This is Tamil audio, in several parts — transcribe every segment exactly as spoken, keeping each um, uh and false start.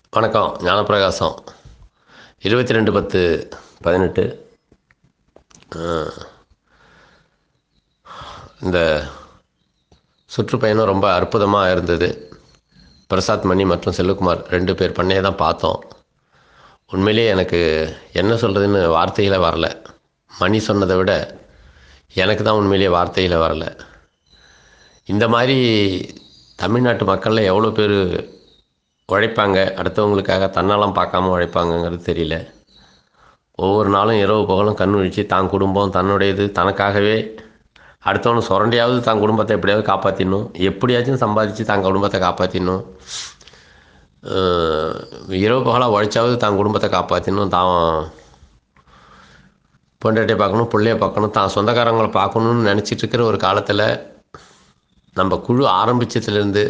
வணக்கம். ஞானப்பிரகாசம். இருபத்தி ரெண்டு பத்து பதினெட்டு. இந்த சுற்றுப்பயணம் ரொம்ப அற்புதமாக இருந்தது. பிரசாத் மணி மற்றும் செல்வகுமார் ரெண்டு பேர் பண்ணையை தான் பார்த்தோம். உண்மையிலேயே எனக்கு என்ன சொல்கிறதுன்னு வார்த்தைகளே வரல. மணி சொன்னதை விட எனக்கு தான் உண்மையிலேயே வார்த்தைகளே வரல. இந்த மாதிரி தமிழ்நாட்டு மக்களில் எவ்வளோ பேர் உழைப்பாங்க, அடுத்தவங்களுக்காக தன்னலம் பார்க்காம உழைப்பாங்கங்கிறது தெரியல. ஒவ்வொரு நாளும் இரவு பகலும் கண் விழித்து தான் குடும்பம் தன்னுடையது தனக்காகவே அடுத்தவனு சுரண்டியாவது தான் குடும்பத்தை எப்படியாவது காப்பாற்றிடணும், எப்படியாச்சும் சம்பாதிச்சு தான் குடும்பத்தை காப்பாற்றிடணும், இரவு பகலாக உழைச்சாவது தான் குடும்பத்தை காப்பாற்றிடணும், தான் பொண்டாட்டியை பார்க்கணும், பிள்ளைய பார்க்கணும், தான் சொந்தக்காரங்களை பார்க்கணுன்னு நினச்சிட்டு இருக்கிற ஒரு காலத்தில் நம்ம குழு ஆரம்பித்ததுலேருந்து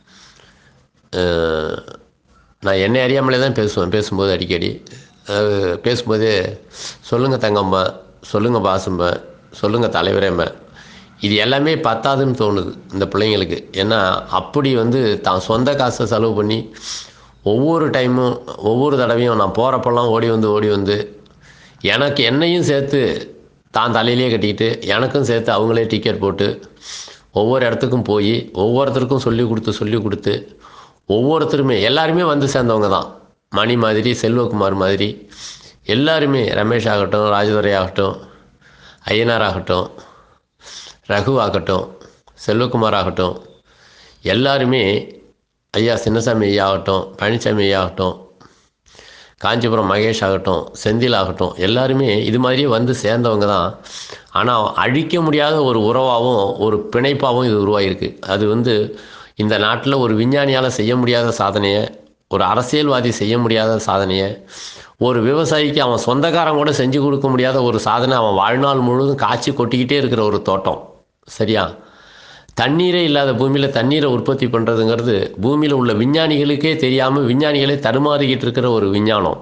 நான் என்னை அறியாமலே தான் பேசுவேன். பேசும்போது அடிக்கடி பேசும்போது சொல்லுங்கள் தங்கம்மா, சொல்லுங்கள் பாசம்மா, சொல்லுங்கள் தலைவரேம்மா, இது எல்லாமே பத்தாதுன்னு தோணுது இந்த பிள்ளைங்களுக்கு. ஏன்னா அப்படி வந்து தான் சொந்த காசை செலவு பண்ணி ஒவ்வொரு டைமும் ஒவ்வொரு தடவையும் நான் போகிறப்பெல்லாம் ஓடி வந்து ஓடி வந்து எனக்கு என்னையும் சேர்த்து தான் தலையிலே கட்டிக்கிட்டு எனக்கும் சேர்த்து அவங்களே டிக்கெட் போட்டு ஒவ்வொரு இடத்துக்கும் போய் ஒவ்வொருத்தருக்கும் சொல்லி கொடுத்து சொல்லி கொடுத்து ஒவ்வொருத்தருமே எல்லாருமே வந்து சேர்ந்தவங்க தான். மணி மாதிரி, செல்வகுமார் மாதிரி எல்லாருமே, ரமேஷ் ஆகட்டும், ராஜதுரை ஆகட்டும், ஐயனார் ஆகட்டும், ரகு ஆகட்டும், செல்வகுமார் ஆகட்டும், எல்லாருமே, ஐயா சின்னசாமி ஐயா ஆகட்டும், பழனிசாமி ஐயா ஆகட்டும், காஞ்சிபுரம் மகேஷ் ஆகட்டும், செந்தில் ஆகட்டும், எல்லாருமே இது மாதிரியே வந்து சேர்ந்தவங்க தான். ஆனால் அழிக்க முடியாத ஒரு உறவாகவும் ஒரு பிணைப்பாகவும் இது உருவாகிருக்கு. அது வந்து இந்த நாட்டில் ஒரு விஞ்ஞானியால் செய்ய முடியாத சாதனையை, ஒரு அரசியல்வாதி செய்ய முடியாத சாதனையை, ஒரு விவசாயிக்கு அவன் சொந்தக்காரன் கூட செஞ்சு கொடுக்க முடியாத ஒரு சாதனை அவன் வாழ்நாள் முழுவதும் காய்ச்சி கொட்டிக்கிட்டே இருக்கிற ஒரு தோட்டம். சரியா? தண்ணீரே இல்லாத பூமியில் தண்ணீரை உற்பத்தி பண்ணுறதுங்கிறது பூமியில் உள்ள விஞ்ஞானிகளுக்கே தெரியாமல் விஞ்ஞானிகளே தடுமாறிக்கிட்டு இருக்கிற ஒரு விஞ்ஞானம்.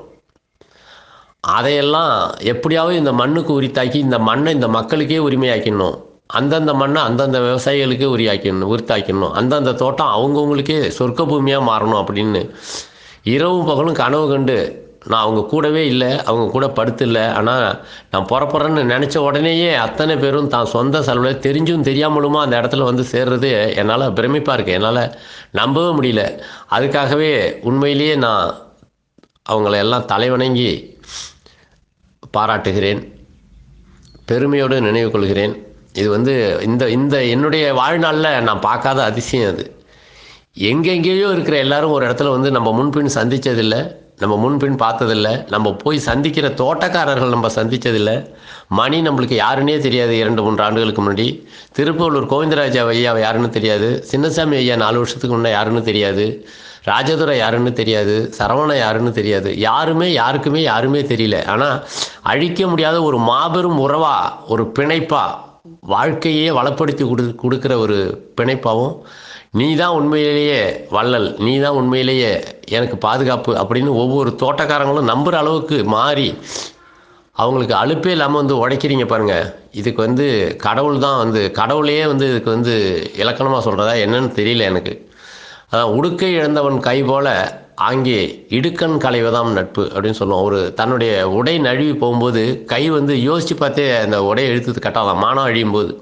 அதையெல்லாம் எப்படியாவது இந்த மண்ணுக்கு உரித்தாக்கி இந்த மண்ணை இந்த மக்களுக்கே உரிமையாக்கிடணும். அந்தந்த மண்ணை அந்தந்த விவசாயிகளுக்கே உரியாக்கிடணும் உரித்தாக்கிடணும். அந்தந்த தோட்டம் அவங்கவுங்களுக்கே சொர்க்க பூமியாக மாறணும் அப்படின்னு இரவும் பகலும் கனவு கண்டு நான் அவங்க கூடவே இல்லை, அவங்க கூட படுத்து இல்லை, ஆனால் நான் புறப்புறேன்னு நினச்ச உடனேயே அத்தனை பேரும் தான் சொந்த செலவில் தெரிஞ்சும் தெரியாமலுமா அந்த இடத்துல வந்து சேர்றது என்னால் பிரமிப்பாக இருக்குது. என்னால் நம்பவே முடியல. அதுக்காகவே உண்மையிலேயே நான் அவங்கள எல்லாம் தலைவணங்கி பாராட்டுகிறேன், பெருமையோடு நினைவு கொள்கிறேன். இது வந்து இந்த இந்த என்னுடைய வாழ்நாளில் நான் பார்க்காத அதிசயம். அது எங்கெங்கேயோ இருக்கிற எல்லாரும் ஒரு இடத்துல வந்து நம்ம முன்பின் சந்தித்ததில்லை, நம்ம முன்பின் பார்த்ததில்லை, நம்ம போய் சந்திக்கிற தோட்டக்காரர்கள் நம்ம சந்தித்ததில்லை. மணி நம்மளுக்கு யாருன்னே தெரியாது. இரண்டு மூன்று ஆண்டுகளுக்கு முன்னாடி திருப்பூலூர் கோவிந்தராஜா ஐயா யாருன்னு தெரியாது, சின்னசாமி ஐயா நாலு வருஷத்துக்கு முன்னே யாருன்னு தெரியாது, ராஜதுரை யாருன்னு தெரியாது, சரவணா யாருன்னு தெரியாது. யாருமே யாருக்குமே யாருமே தெரியல. ஆனால் அழிக்க முடியாத ஒரு மாபெரும் உறவா, ஒரு பிணைப்பா, வாழ்க்கையே வளப்படுத்தி கொடு கொடுக்குற ஒரு பிணைப்பாகவும், நீ தான் உண்மையிலேயே வள்ளல், நீ தான் உண்மையிலேயே எனக்கு பாதுகாப்பு அப்படின்னு ஒவ்வொரு தோட்டக்காரங்களும் நம்புகிற அளவுக்கு மாறி அவங்களுக்கு அலுப்பே இல்லாமல் வந்து உடைக்கிறீங்க பாருங்கள். இதுக்கு வந்து கடவுள் தான் வந்து கடவுளையே வந்து இதுக்கு வந்து இலக்கணமாக சொல்கிறதா என்னன்னு தெரியல எனக்கு. அதான் உடுக்கை இழந்தவன் கை போல ஆங்கே இடுக்கண் களைவதாம் நட்பு அப்படின்னு சொல்லுவோம். ஒரு தன்னுடைய உடை நழுவி போகும்போது கை வந்து யோசித்து பார்த்தே அந்த உடையை இழுத்து கட்டாதான். மானம் அழியும் போது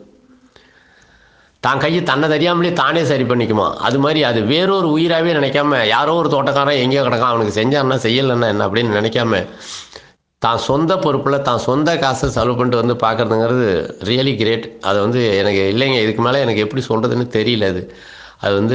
தான் கையை தன்னை தெரியாமலே தானே சரி பண்ணிக்குமா. அது மாதிரி அது வேறொரு உயிராகவே நினைக்காம யாரோ ஒரு தோட்டக்காரன் எங்கேயோ கிடக்கான் அவனுக்கு செஞ்சான்னா செய்யலைன்னா என்ன அப்படின்னு நினைக்காம தான் சொந்த பொறுப்பில் தான் சொந்த காசை செலவு பண்ணிட்டு வந்து பார்க்குறதுங்கிறது ரியலி கிரேட். அது வந்து எனக்கு இல்லைங்க, இதுக்கு மேலே எனக்கு எப்படி சொல்கிறதுன்னு தெரியல. அது அது வந்து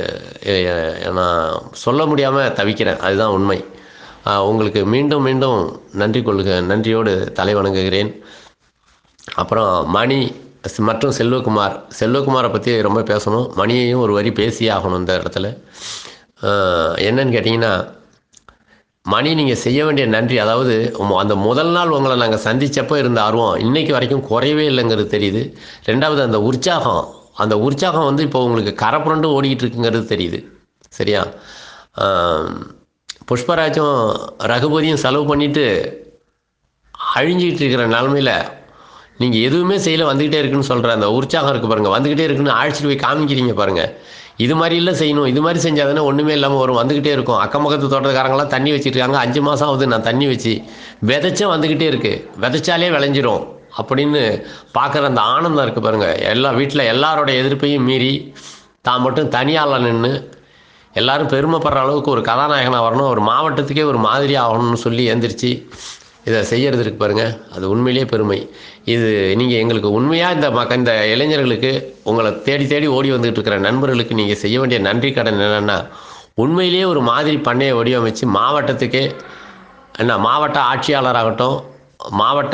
நான் சொல்ல முடியாமல் தவிக்கிறேன். அதுதான் உண்மை. உங்களுக்கு மீண்டும் மீண்டும் நன்றி கொள்க நன்றியோடு தலை வணங்குகிறேன். அப்புறம் மணி மற்றும் செல்வகுமார் செல்வகுமாரை பற்றி ரொம்ப பேசணும், மணியையும் ஒரு வரி பேசியே ஆகணும் இந்த இடத்துல. என்னன்னு கேட்டிங்கன்னா, மணி நீங்கள் செய்ய வேண்டிய நன்றி, அதாவது அந்த முதல் நாள் உங்களை நாங்கள் சந்தித்தப்போ இருந்த ஆர்வம் இன்றைக்கு வரைக்கும் குறையவே இல்லைங்கிறது தெரியுது. ரெண்டாவது அந்த உற்சாகம், அந்த உற்சாகம் வந்து இப்போ உங்களுக்கு கரப்புரண்டு ஓடிக்கிட்டு இருக்குங்கிறது தெரியுது. சரியா? புஷ்பராஜும் ரகுபதியும் செலவு பண்ணிவிட்டு அழிஞ்சிக்கிட்டு இருக்கிற நிலமையில் நீங்கள் எதுவுமே செய்யலை, வந்துக்கிட்டே இருக்குன்னு சொல்கிற அந்த உற்சாகம் இருக்குது பாருங்கள், வந்துக்கிட்டே இருக்குன்னு அழைச்சிட்டு போய் காமிக்கிறீங்க பாருங்கள். இது மாதிரிலாம் செய்யணும், இது மாதிரி செஞ்சால் தானே ஒன்றுமே இல்லாமல் வரும், வந்துக்கிட்டே இருக்கும். அக்கம் பக்கத்து தோட்டக்காரங்களாம் தண்ணி வச்சுருக்காங்க, அஞ்சு மாதம் ஆகுது நான் தண்ணி வச்சு, விதைச்சும் வந்துக்கிட்டே இருக்குது, விதைச்சாலே விளைஞ்சிரும் அப்படின்னு பார்க்குற அந்த ஆனந்தம் இருக்குது பாருங்கள். எல்லா வீட்டில் எல்லாரோட எதிர்ப்பையும் மீறி தான் மட்டும் தனியால் நின்று எல்லாரும் பெருமைப்படுற அளவுக்கு ஒரு கதாநாயகனாக வரணும், ஒரு மாவட்டத்துக்கே ஒரு மாதிரி ஆகணும்னு சொல்லி எந்திரிச்சு இதை செய்கிறது இருக்கு பாருங்கள், அது உண்மையிலேயே பெருமை. இது நீங்கள் எங்களுக்கு உண்மையாக இந்த மக்க இந்த இளைஞர்களுக்கு, உங்களை தேடி தேடி ஓடி வந்துகிட்டு இருக்கிற நண்பர்களுக்கு நீங்கள் செய்ய வேண்டிய நன்றி கடன் என்னென்னா, உண்மையிலேயே ஒரு மாதிரி பண்ணையை வடிவமைச்சு மாவட்டத்துக்கே என்ன மாவட்ட ஆட்சியாளராகட்டும், மாவட்ட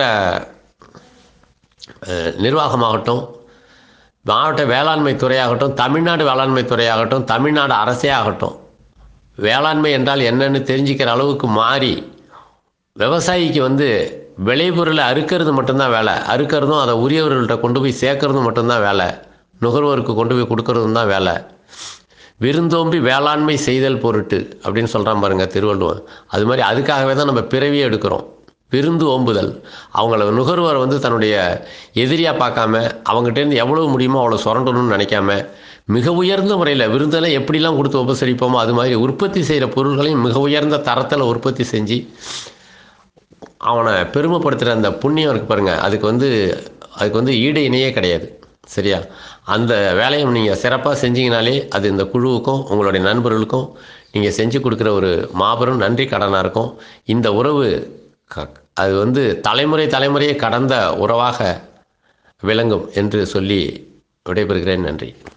நிர்வாகமாகட்டும், மாவட்ட வேளாண்மை துறையாகட்டும், தமிழ்நாடு வேளாண்மை துறையாகட்டும், தமிழ்நாடு அரசே ஆகட்டும், வேளாண்மை என்றால் என்னன்னு தெரிஞ்சுக்கிற அளவுக்கு மாறி விவசாயிக்கு வந்து விளைபொருளை அறுக்கிறது மட்டும்தான் வேலை, அறுக்கிறதும் அதை உரியவர்கள்ட்ட கொண்டு போய் சேர்க்கறதும் மட்டும்தான் வேலை, நுகர்வோருக்கு கொண்டு போய் கொடுக்கறதும் தான் வேலை. விருந்தோம்பி வேளாண்மை செய்தல் பொருட்டு அப்படின்னு சொல்கிறான் பாருங்கள் திருவள்ளுவர். அது மாதிரி அதுக்காகவே தான் நம்ம பிறவியே எடுக்கிறோம். விருந்து ஓம்புதல், அவங்கள நுகர்வோரை வந்து தன்னுடைய எதிரியாக பார்க்காம அவங்ககிட்டேருந்து எவ்வளவு முடியுமோ அவ்வளோ சுரண்டணும்னு நினைக்காம மிக உயர்ந்த முறையில் விருந்தெல்லாம் எப்படிலாம் கொடுத்து உபசரிப்போமோ அது மாதிரி உற்பத்தி செய்கிற பொருள்களையும் மிக உயர்ந்த தரத்தில் உற்பத்தி செஞ்சு அவனை பெருமைப்படுத்துகிற அந்த புண்ணியம் இருக்குது பாருங்கள், அதுக்கு வந்து அதுக்கு வந்து ஈடு இணையே கிடையாது. சரியா? அந்த வேலையை நீங்கள் சிறப்பாக செஞ்சீங்கனாலே அது இந்த குழுவுக்கும் உங்களுடைய நண்பர்களுக்கும் நீங்கள் செஞ்சு கொடுக்குற ஒரு மாபெரும் நன்றி கடனாக இருக்கும். இந்த உறவு க அது வந்து தலைமுறை தலைமுறையை கடந்த உறவாக விளங்கும் என்று சொல்லி விடைபெறுகிறேன். நன்றி.